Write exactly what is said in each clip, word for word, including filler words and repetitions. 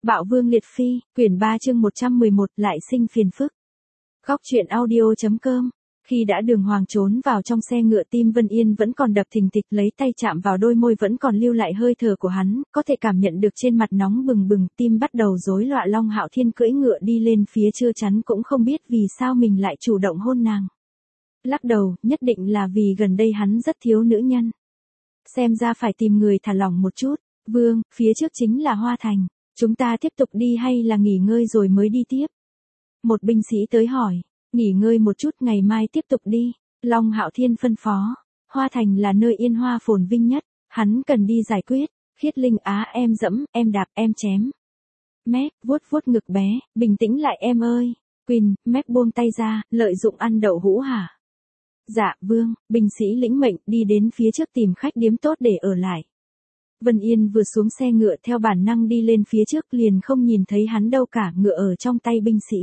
Bạo Vương Liệt Phi, quyển ba chương một trăm mười một, lại sinh phiền phức. Góc truyện audio.com. Khi đã đường hoàng trốn vào trong xe ngựa, tim Vân Yên vẫn còn đập thình thịch, lấy tay chạm vào đôi môi vẫn còn lưu lại hơi thở của hắn, có thể cảm nhận được trên mặt nóng bừng bừng, tim bắt đầu rối loạn. Long Hạo Thiên cưỡi ngựa đi lên phía chưa chắn cũng không biết vì sao mình lại chủ động hôn nàng. Lắc đầu, nhất định là vì gần đây hắn rất thiếu nữ nhân. Xem ra phải tìm người thả lỏng một chút. Vương, phía trước chính là Hoa Thành. Chúng ta tiếp tục đi hay là nghỉ ngơi rồi mới đi tiếp? Một binh sĩ tới hỏi. Nghỉ ngơi một chút, ngày mai tiếp tục đi. Long Hạo Thiên phân phó. Hoa Thành là nơi yên hoa phồn vinh nhất. Hắn cần đi giải quyết. Khiết Linh á, em dẫm, em đạp, em chém. Mép, vuốt vuốt ngực bé, bình tĩnh lại em ơi. Quỳnh, mép buông tay ra, lợi dụng ăn đậu hũ hả? Dạ, vương, binh sĩ lĩnh mệnh đi đến phía trước tìm khách điếm tốt để ở lại. Vân Yên vừa xuống xe ngựa theo bản năng đi lên phía trước, liền không nhìn thấy hắn đâu cả, ngựa ở trong tay binh sĩ.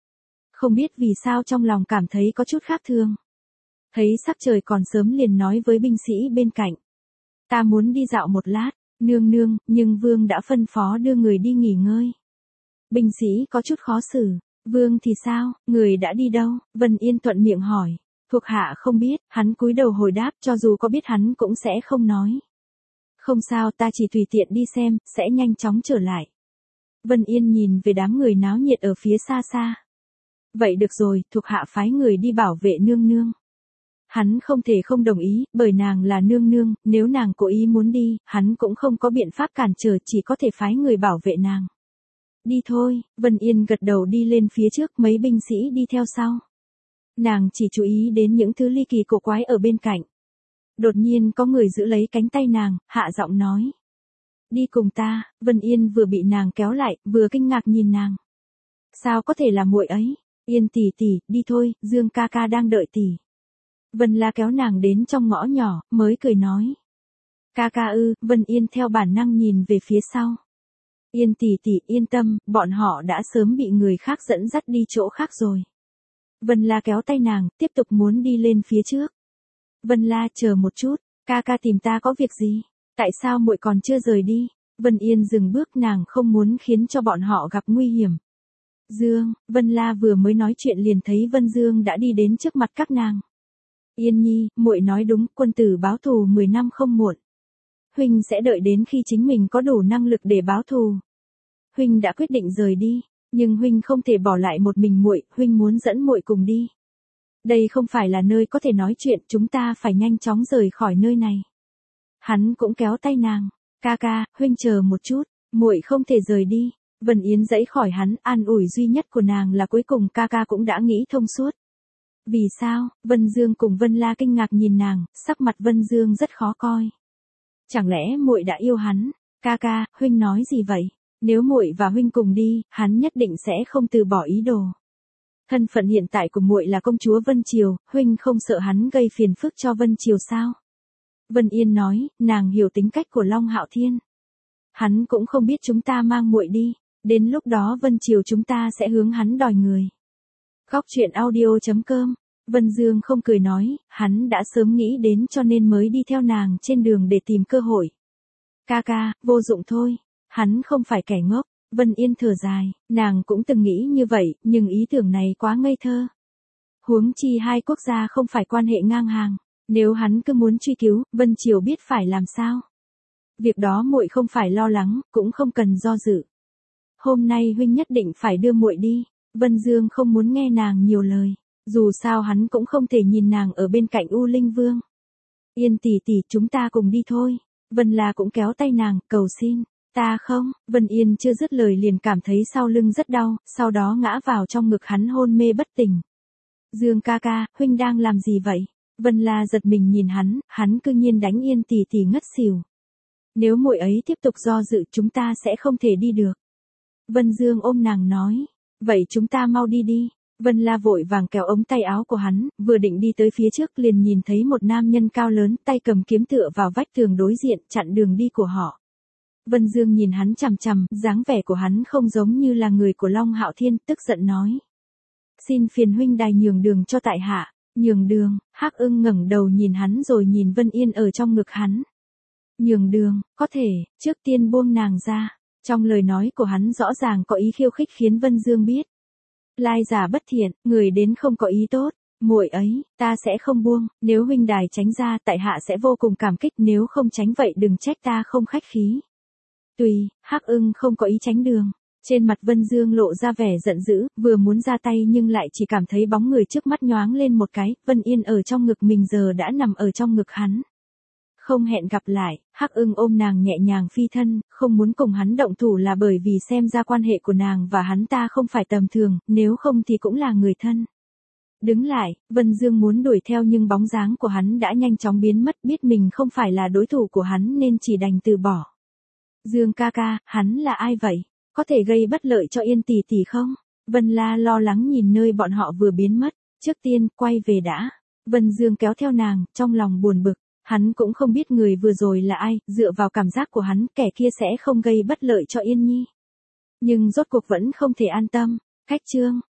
Không biết vì sao trong lòng cảm thấy có chút khác thường. Thấy sắc trời còn sớm liền nói với binh sĩ bên cạnh. Ta muốn đi dạo một lát, nương nương, nhưng vương đã phân phó đưa người đi nghỉ ngơi. Binh sĩ có chút khó xử, vương thì sao, người đã đi đâu? Vân Yên thuận miệng hỏi. Thuộc hạ không biết, hắn cúi đầu hồi đáp, cho dù có biết hắn cũng sẽ không nói. Không sao, ta chỉ tùy tiện đi xem, sẽ nhanh chóng trở lại. Vân Yên nhìn về đám người náo nhiệt ở phía xa xa. Vậy được rồi, thuộc hạ phái người đi bảo vệ nương nương. Hắn không thể không đồng ý, bởi nàng là nương nương, nếu nàng cố ý muốn đi, hắn cũng không có biện pháp cản trở, chỉ có thể phái người bảo vệ nàng. Đi thôi, Vân Yên gật đầu đi lên phía trước, mấy binh sĩ đi theo sau. Nàng chỉ chú ý đến những thứ ly kỳ cổ quái ở bên cạnh. Đột nhiên có người giữ lấy cánh tay nàng, hạ giọng nói. Đi cùng ta. Vân Yên vừa bị nàng kéo lại, vừa kinh ngạc nhìn nàng. Sao có thể là muội ấy? Yên tỷ tỷ, đi thôi, Dương ca ca đang đợi tỷ. Vân La kéo nàng đến trong ngõ nhỏ, mới cười nói. Ca ca ư? Vân Yên theo bản năng nhìn về phía sau. Yên tỷ tỷ, yên tâm, bọn họ đã sớm bị người khác dẫn dắt đi chỗ khác rồi. Vân La kéo tay nàng, tiếp tục muốn đi lên phía trước. Vân La, chờ một chút, ca ca tìm ta có việc gì? Tại sao muội còn chưa rời đi? Vân Yên dừng bước, nàng không muốn khiến cho bọn họ gặp nguy hiểm. Dương, Vân La vừa mới nói chuyện liền thấy Vân Dương đã đi đến trước mặt các nàng. Yên nhi, muội nói đúng, quân tử báo thù mười năm không muộn. Huynh sẽ đợi đến khi chính mình có đủ năng lực để báo thù. Huynh đã quyết định rời đi, nhưng huynh không thể bỏ lại một mình muội, huynh muốn dẫn muội cùng đi. Đây không phải là nơi có thể nói chuyện, chúng ta phải nhanh chóng rời khỏi nơi này. Hắn cũng kéo tay nàng, ca ca, huynh chờ một chút, muội không thể rời đi. Vân Yến giãy khỏi hắn, an ủi duy nhất của nàng là cuối cùng ca ca cũng đã nghĩ thông suốt. Vì sao? Vân Dương cùng Vân La kinh ngạc nhìn nàng, sắc mặt Vân Dương rất khó coi. Chẳng lẽ muội đã yêu hắn? Ca ca, huynh nói gì vậy? Nếu muội và huynh cùng đi, hắn nhất định sẽ không từ bỏ ý đồ. Thân phận hiện tại của muội là công chúa Vân Triều, huynh không sợ hắn gây phiền phức cho Vân Triều sao? Vân Yên nói, nàng hiểu tính cách của Long Hạo Thiên. Hắn cũng không biết chúng ta mang muội đi, đến lúc đó Vân Triều chúng ta sẽ hướng hắn đòi người. Góc truyện audio.com. Vân Dương không cười nói, hắn đã sớm nghĩ đến cho nên mới đi theo nàng trên đường để tìm cơ hội. Ca ca, vô dụng thôi, hắn không phải kẻ ngốc. Vân Yên thở dài, nàng cũng từng nghĩ như vậy, nhưng ý tưởng này quá ngây thơ. Huống chi hai quốc gia không phải quan hệ ngang hàng, nếu hắn cứ muốn truy cứu, Vân Triều biết phải làm sao. Việc đó muội không phải lo lắng, cũng không cần do dự. Hôm nay huynh nhất định phải đưa muội đi. Vân Dương không muốn nghe nàng nhiều lời, dù sao hắn cũng không thể nhìn nàng ở bên cạnh U Linh Vương. Yên tỷ tỷ, chúng ta cùng đi thôi. Vân La cũng kéo tay nàng, cầu xin. Ta không, Vân Yên chưa dứt lời liền cảm thấy sau lưng rất đau, sau đó ngã vào trong ngực hắn hôn mê bất tỉnh. Dương ca ca, huynh đang làm gì vậy? Vân La giật mình nhìn hắn, hắn cư nhiên đánh Yên tỷ tỷ ngất xỉu. Nếu muội ấy tiếp tục do dự chúng ta sẽ không thể đi được. Vân Dương ôm nàng nói, vậy chúng ta mau đi đi. Vân La vội vàng kéo ống tay áo của hắn, vừa định đi tới phía trước liền nhìn thấy một nam nhân cao lớn, tay cầm kiếm tựa vào vách tường đối diện, chặn đường đi của họ. Vân Dương nhìn hắn chằm chằm, dáng vẻ của hắn không giống như là người của Long Hạo Thiên, tức giận nói. Xin phiền huynh đài nhường đường cho tại hạ. Nhường đường? Hắc Ưng ngẩng đầu nhìn hắn rồi nhìn Vân Yên ở trong ngực hắn. Nhường đường, có thể, trước tiên buông nàng ra. Trong lời nói của hắn rõ ràng có ý khiêu khích khiến Vân Dương biết. Lai giả bất thiện, người đến không có ý tốt. Muội ấy, ta sẽ không buông, nếu huynh đài tránh ra tại hạ sẽ vô cùng cảm kích, nếu không tránh vậy đừng trách ta không khách khí. Tùy, Hắc Ưng không có ý tránh đường. Trên mặt Vân Dương lộ ra vẻ giận dữ, vừa muốn ra tay nhưng lại chỉ cảm thấy bóng người trước mắt nhoáng lên một cái, Vân Yên ở trong ngực mình giờ đã nằm ở trong ngực hắn. Không hẹn gặp lại, Hắc Ưng ôm nàng nhẹ nhàng phi thân, không muốn cùng hắn động thủ là bởi vì xem ra quan hệ của nàng và hắn ta không phải tầm thường, nếu không thì cũng là người thân. Đứng lại, Vân Dương muốn đuổi theo nhưng bóng dáng của hắn đã nhanh chóng biến mất, biết mình không phải là đối thủ của hắn nên chỉ đành từ bỏ. Dương ca ca, hắn là ai vậy? Có thể gây bất lợi cho Yên tỷ tỷ không? Vân La lo lắng nhìn nơi bọn họ vừa biến mất, trước tiên, quay về đã. Vân Dương kéo theo nàng, trong lòng buồn bực, hắn cũng không biết người vừa rồi là ai, dựa vào cảm giác của hắn, kẻ kia sẽ không gây bất lợi cho Yên Nhi. Nhưng rốt cuộc vẫn không thể an tâm, khách trương.